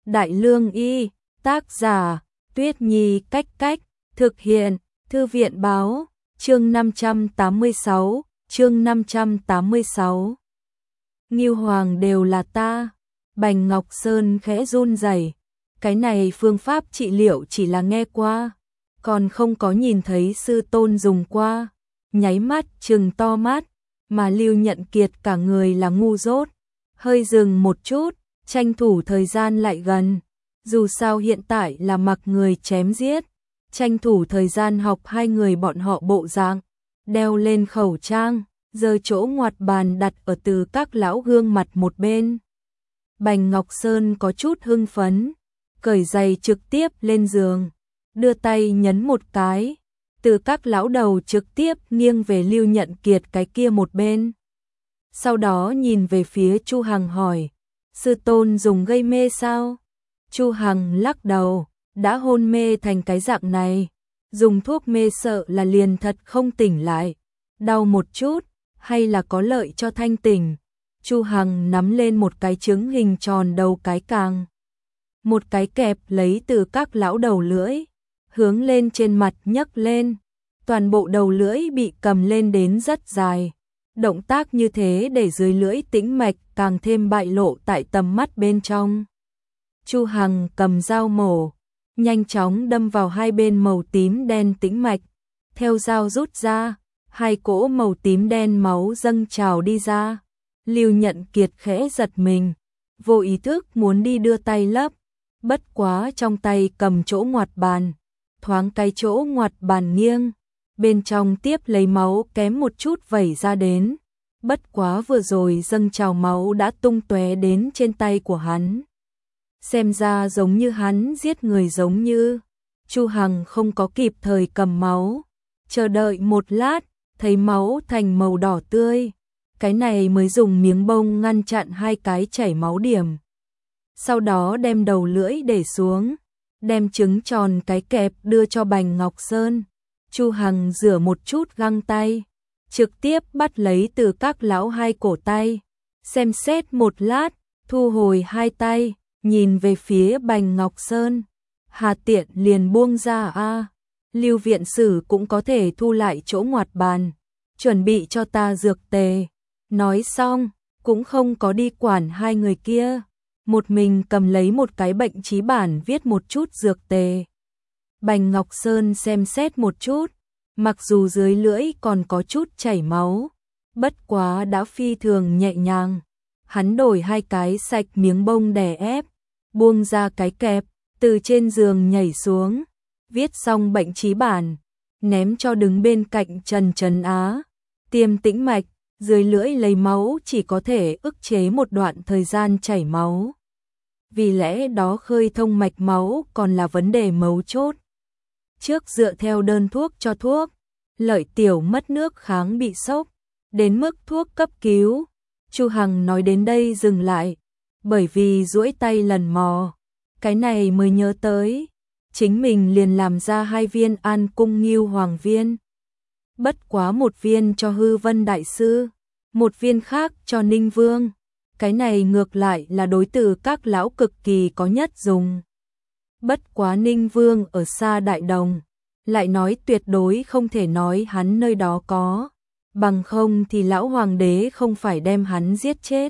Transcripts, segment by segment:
Đại Lương Y, tác giả, Tuyết Nhi Cách Cách, thực hiện, Thư viện Báo, chương 586, chương 586. Ngưu Hoàng đều là ta. Bành Ngọc Sơn khẽ run rẩy. Cái này phương pháp trị liệu chỉ là nghe qua, còn không có nhìn thấy sư tôn dùng qua. Nháy mắt trừng to mắt, mà Lưu Nhận Kiệt cả người là ngu dốt. Hơi dừng một chút, tranh thủ thời gian lại gần. Dù sao hiện tại là mặc người chém giết, tranh thủ thời gian học hai người bọn họ bộ dạng, đeo lên khẩu trang, giơ chỗ ngoặt bàn đặt ở Từ Các lão gương mặt một bên. Bành Ngọc Sơn có chút hưng phấn, cởi giày trực tiếp lên giường, đưa tay nhấn một cái, Từ Các lão đầu trực tiếp nghiêng về Lưu Nhận Kiệt cái kia một bên. Sau đó nhìn về phía Chu Hằng hỏi, sư tôn dùng gây mê sao? Chu Hằng lắc đầu, đã hôn mê thành cái dạng này, dùng thuốc mê sợ là liền thật không tỉnh lại, đau một chút, hay là có lợi cho thanh tỉnh. Chu Hằng nắm lên một cái trứng hình tròn đầu cái càng, một cái kẹp lấy Từ Các lão đầu lưỡi, hướng lên trên mặt nhấc lên, toàn bộ đầu lưỡi bị cầm lên đến rất dài. Động tác như thế để dưới lưỡi tĩnh mạch càng thêm bại lộ tại tầm mắt bên trong. Chu Hằng cầm dao mổ, nhanh chóng đâm vào hai bên màu tím đen tĩnh mạch, theo dao rút ra, hai cỗ màu tím đen máu dâng trào đi ra. Lưu Nhận Kiệt khẽ giật mình, vô ý thức muốn đi đưa tay lấp, bất quá trong tay cầm chỗ ngoặt bàn, thoáng cái chỗ ngoặt bàn nghiêng, bên trong tiếp lấy máu kém một chút vẩy ra đến, bất quá vừa rồi dâng trào máu đã tung tóe đến trên tay của hắn. Xem ra giống như hắn giết người giống như. Chu Hằng không có kịp thời cầm máu, chờ đợi một lát, thấy máu thành màu đỏ tươi, cái này mới dùng miếng bông ngăn chặn hai cái chảy máu điểm. Sau đó đem đầu lưỡi để xuống, đem trứng tròn cái kẹp đưa cho Bành Ngọc Sơn. Chu Hằng rửa một chút găng tay, trực tiếp bắt lấy Từ Các lão hai cổ tay, xem xét một lát, thu hồi hai tay, nhìn về phía Bành Ngọc Sơn. Hà tiện liền buông ra a. Lưu viện sử cũng có thể thu lại chỗ ngoặt bàn, chuẩn bị cho ta dược tề. Nói xong, cũng không có đi quản hai người kia, một mình cầm lấy một cái bệnh chí bản viết một chút dược tề. Bành Ngọc Sơn xem xét một chút, mặc dù dưới lưỡi còn có chút chảy máu, bất quá đã phi thường nhẹ nhàng. Hắn đổi hai cái sạch miếng bông đè ép, buông ra cái kẹp, từ trên giường nhảy xuống, viết xong bệnh chí bản, ném cho đứng bên cạnh Trần Trấn Á. Tiêm tĩnh mạch, dưới lưỡi lấy máu chỉ có thể ức chế một đoạn thời gian chảy máu. Vì lẽ đó khơi thông mạch máu còn là vấn đề mấu chốt. Trước dựa theo đơn thuốc cho thuốc, Lợi tiểu mất nước kháng bị sốc, đến mức thuốc cấp cứu. Chu Hằng nói đến đây dừng lại, bởi vì duỗi tay lần mò, cái này mới nhớ tới, chính mình liền làm ra hai viên An Cung Ngưu Hoàng viên. Bất quá một viên cho Hư Vân Đại Sư, một viên khác cho Ninh Vương. Cái này ngược lại là đối từ Các lão cực kỳ có nhất dùng. Bất quá Ninh Vương ở xa Đại Đồng, lại nói tuyệt đối không thể nói hắn nơi đó có, bằng không thì lão hoàng đế không phải đem hắn giết chết.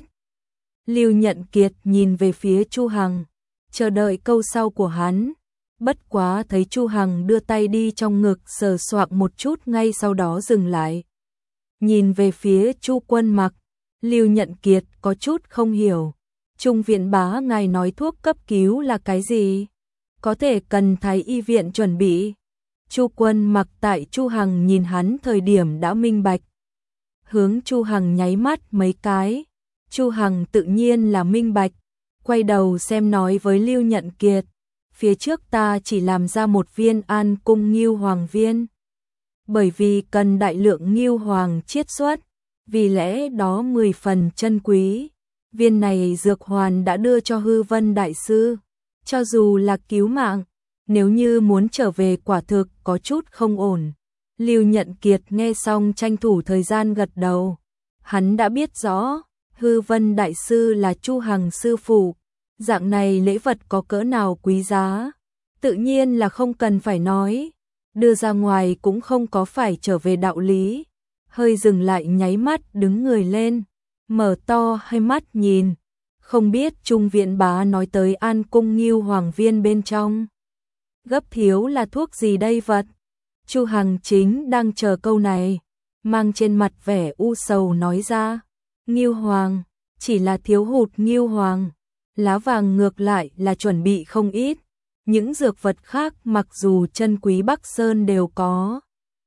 Lưu Nhận Kiệt nhìn về phía Chu Hằng, chờ đợi câu sau của hắn. Bất quá thấy Chu Hằng đưa tay đi trong ngực sờ soạng một chút, ngay sau đó dừng lại. Nhìn về phía Chu Quân Mặc, Lưu Nhận Kiệt có chút không hiểu. Trung viện bá ngài nói thuốc cấp cứu là cái gì? Có thể cần Thái y viện chuẩn bị. Chu Quân Mặc tại Chu Hằng nhìn hắn thời điểm đã minh bạch. Hướng Chu Hằng nháy mắt mấy cái. Chu Hằng tự nhiên là minh bạch. Quay đầu xem nói với Lưu Nhận Kiệt. Phía trước ta chỉ làm ra một viên An Cung Ngưu Hoàng viên. Bởi vì cần đại lượng Ngưu Hoàng chiết xuất, vì lẽ đó 10 phần chân quý. Viên này dược hoàn đã đưa cho Hư Vân Đại Sư. Cho dù là cứu mạng, nếu như muốn trở về quả thực có chút không ổn. Lưu Nhận Kiệt nghe xong tranh thủ thời gian gật đầu. Hắn đã biết rõ, Hư Vân Đại Sư là Chu Hằng sư phụ, Dạng này lễ vật có cỡ nào quý giá, tự nhiên là không cần phải nói, đưa ra ngoài cũng không có phải trở về đạo lý. Hơi dừng lại nháy mắt đứng người lên, mở to hai mắt nhìn, không biết Trung Viễn Bá nói tới An Cung Ngưu Hoàng Viên bên trong. Gấp thiếu là thuốc gì đây vật? Chu Hằng chính đang chờ câu này, mang trên mặt vẻ u sầu nói ra. Ngưu Hoàng, chỉ là thiếu hụt Ngưu Hoàng, lá vàng ngược lại là chuẩn bị không ít, những dược vật khác mặc dù chân quý Bắc Sơn đều có.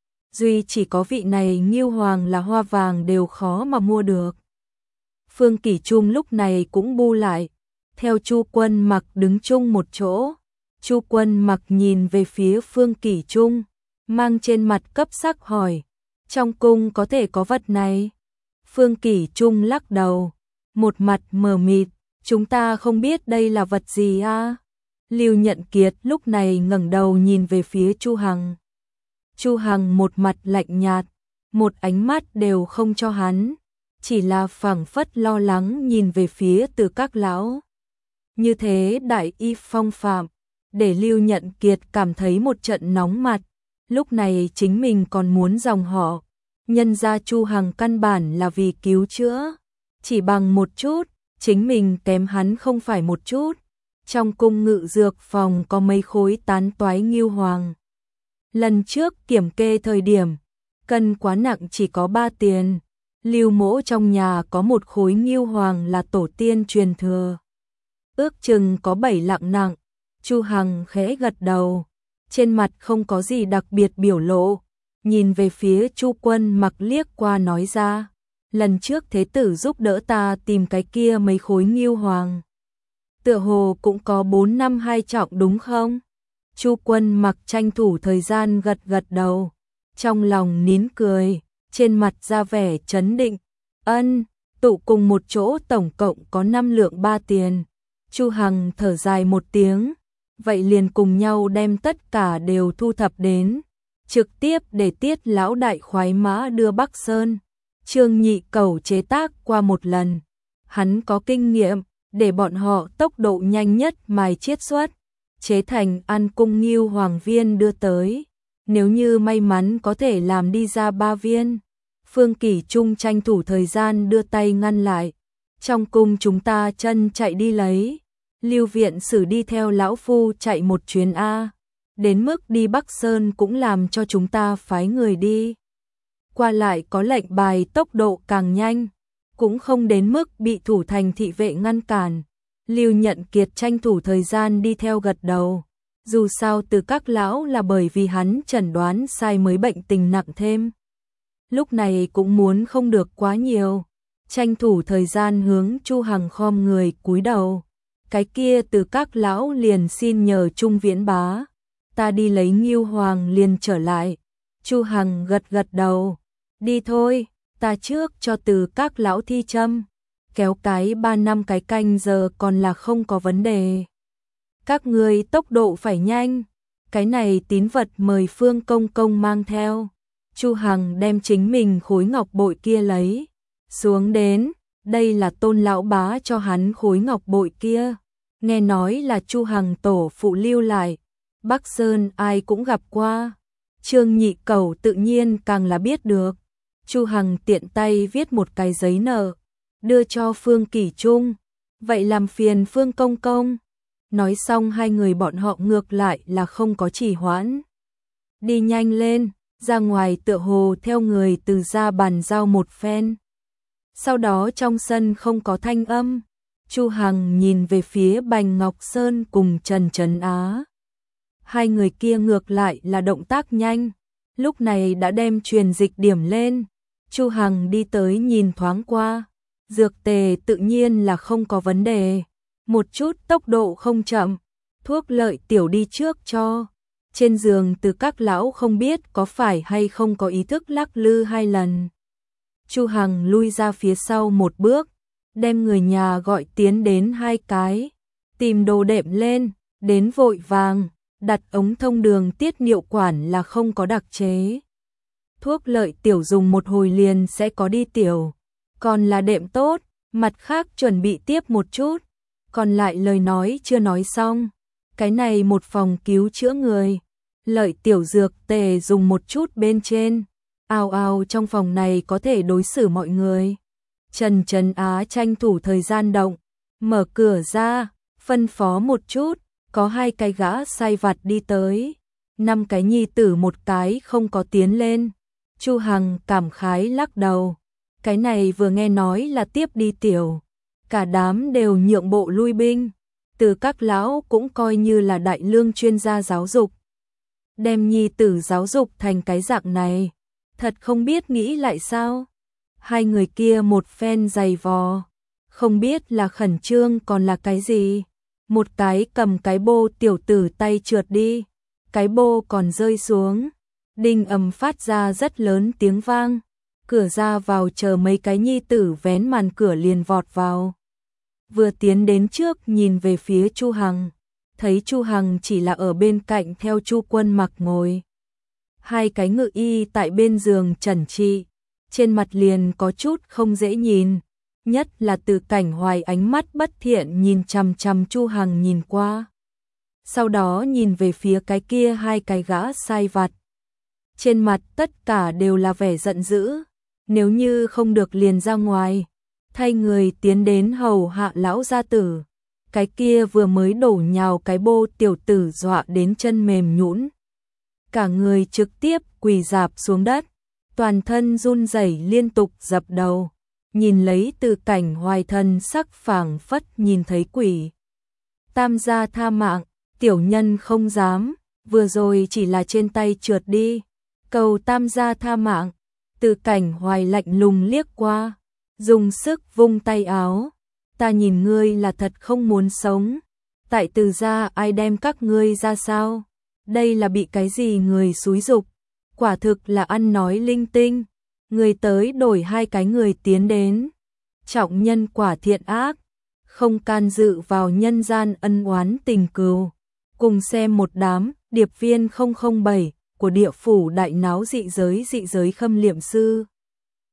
Duy chỉ có vị này Ngưu Hoàng là hoa vàng đều khó mà mua được. Phương Kỷ Trung lúc này cũng bu lại, theo Chu Quân Mặc đứng chung một chỗ. Chu Quân Mặc nhìn về phía Phương Kỷ Trung, mang trên mặt cấp sắc hỏi, trong cung có thể có vật này? Phương Kỷ Trung lắc đầu, một mặt mờ mịt, chúng ta không biết đây là vật gì a. Lưu Nhận Kiệt lúc này ngẩng đầu nhìn về phía Chu Hằng. Chu Hằng một mặt lạnh nhạt, một ánh mắt đều không cho hắn, chỉ là phảng phất lo lắng nhìn về phía Từ Các lão. Như thế đại y phong phạm, để Lưu Nhận Kiệt cảm thấy một trận nóng mặt, lúc này chính mình còn muốn dòng họ, nhân ra Chu Hằng căn bản là vì cứu chữa, chỉ bằng một chút, chính mình kém hắn không phải một chút. Trong cung ngự dược phòng có mấy khối tán toái Ngưu Hoàng. Lần trước kiểm kê thời điểm, cân quá nặng chỉ có 3 tiền. Lưu Mỗ trong nhà có một khối Ngưu Hoàng là tổ tiên truyền thừa, ước chừng có 7 lạng nặng. Chu Hằng khẽ gật đầu, trên mặt không có gì đặc biệt biểu lộ, nhìn về phía Chu Quân Mặc liếc qua nói ra, lần trước thế tử giúp đỡ ta tìm cái kia mấy khối Ngưu Hoàng, tựa hồ cũng có 4-5-2 trọng đúng không? Chu Quân Mặc tranh thủ thời gian gật gật đầu, trong lòng nín cười, trên mặt ra vẻ chấn định. Ân, tụ cùng một chỗ tổng cộng có 5 lượng 3 tiền. Chu Hằng thở dài một tiếng, vậy liền cùng nhau đem tất cả đều thu thập đến, trực tiếp để Tiết lão đại khoái mã đưa Bắc Sơn. Trương Nhị Cẩu chế tác qua một lần, hắn có kinh nghiệm, để bọn họ tốc độ nhanh nhất mài chiết xuất, chế thành An Cung Ngưu Hoàng viên đưa tới. Nếu như may mắn có thể làm đi ra 3 viên. Phương Kỷ Trung tranh thủ thời gian đưa tay ngăn lại. Trong cung chúng ta chân chạy đi lấy. Lưu viện sử đi theo lão phu chạy một chuyến A. Đến mức đi Bắc Sơn cũng làm cho chúng ta phái người đi. Qua lại có lệnh bài tốc độ càng nhanh. Cũng không đến mức bị thủ thành thị vệ ngăn cản. Lưu Nhận Kiệt tranh thủ thời gian đi theo gật đầu. Dù sao Từ Các lão là bởi vì hắn chẩn đoán sai mới bệnh tình nặng thêm. Lúc này cũng muốn không được quá nhiều, tranh thủ thời gian hướng Chu Hằng khom người cúi đầu. Cái kia Từ Các lão liền xin nhờ Trung Viễn Bá, ta đi lấy Ngưu Hoàng liền trở lại. Chu Hằng gật gật đầu, đi thôi, ta trước cho Từ Các lão thi châm, kéo cái 3 năm cái canh giờ còn là không có vấn đề. Các người tốc độ phải nhanh, cái này tín vật mời Phương công công mang theo. Chu Hằng đem chính mình khối ngọc bội kia lấy xuống đến, đây là Tôn lão bá cho hắn khối ngọc bội kia, nghe nói là Chu Hằng tổ phụ lưu lại, Bắc Sơn ai cũng gặp qua. Trương Nhị Cẩu tự nhiên càng là biết được. Chu Hằng tiện tay viết một cái giấy nợ, đưa cho Phương Kỷ Trung, vậy làm phiền Phương công công. Nói xong hai người bọn họ ngược lại là không có trì hoãn. Đi nhanh lên, ra ngoài tựa hồ theo người từ ra bàn giao một phen. Sau đó trong sân không có thanh âm, Chu Hằng nhìn về phía Bành Ngọc Sơn cùng Trần Trấn Á. Hai người kia ngược lại là động tác nhanh, lúc này đã đem truyền dịch điểm lên. Chu Hằng đi tới nhìn thoáng qua, dược tề tự nhiên là không có vấn đề. Một chút tốc độ không chậm, thuốc lợi tiểu đi trước cho. Trên giường Từ Các lão không biết có phải hay không có ý thức lắc lư 2 lần. Chu Hằng lui ra phía sau một bước, đem người nhà gọi tiến đến 2 cái, tìm đồ đệm lên, đến vội vàng, đặt ống thông đường tiết niệu quản là không có đặc chế. Thuốc lợi tiểu dùng một hồi liền sẽ có đi tiểu, còn là đệm tốt, mặt khác chuẩn bị tiếp một chút. còn lại lời nói chưa nói xong. Cái này một phòng cứu chữa người. Lợi tiểu dược tề dùng một chút bên trên. Ao ao trong phòng này có thể đối xử mọi người. Trần Trấn Á tranh thủ thời gian động. Mở cửa ra, phân phó một chút, có 2 cái gã sai vặt đi tới. 5 cái nhi tử một cái không có tiến lên. Chu Hằng cảm khái lắc đầu. Cái này vừa nghe nói là tiếp đi tiểu. Cả đám đều nhượng bộ lui binh. Từ các lão cũng coi như là đại lương chuyên gia giáo dục. Đem nhi tử giáo dục thành cái dạng này. Thật không biết nghĩ lại sao. 2 người kia một phen giày vò. Không biết là khẩn trương còn là cái gì. Một cái cầm cái bô tiểu tử tay trượt đi. Cái bô còn rơi xuống. Đinh ầm phát ra rất lớn tiếng vang. Cửa ra vào chờ mấy cái nhi tử vén màn cửa liền vọt vào. Vừa tiến đến trước nhìn về phía Chu Hằng. Thấy Chu Hằng chỉ là ở bên cạnh theo Chu Quân Mặc ngồi. 2 cái ngự y tại bên giường trần trị. Trên mặt liền có chút không dễ nhìn. Nhất là Từ Cảnh Hoài ánh mắt bất thiện nhìn chằm chằm Chu Hằng nhìn qua. Sau đó nhìn về phía cái kia 2 cái gã sai vặt. Trên mặt tất cả đều là vẻ giận dữ. Nếu như không được liền ra ngoài. Thay người tiến đến hầu hạ lão gia tử. Cái kia vừa mới đổ nhào cái bô tiểu tử dọa đến chân mềm nhũn. Cả người trực tiếp quỳ rạp xuống đất. Toàn thân run rẩy liên tục dập đầu. Nhìn lấy Từ Cảnh Hoài thân sắc phảng phất nhìn thấy quỷ. Tam gia tha mạng, tiểu nhân không dám, vừa rồi chỉ là trên tay trượt đi. Cầu tam gia tha mạng. Từ Cảnh Hoài lạnh lùng liếc qua, dùng sức vung tay áo. Ta nhìn ngươi là thật không muốn sống. Tại Từ gia ai đem các ngươi ra sao? Đây là bị cái gì người xúi giục? Quả thực là ăn nói linh tinh. Người tới đổi 2 cái người tiến đến. Trọng nhân quả thiện ác, không can dự vào nhân gian ân oán tình cừu. Cùng xem một đám điệp viên 007 của địa phủ đại náo dị giới khâm liệm sư.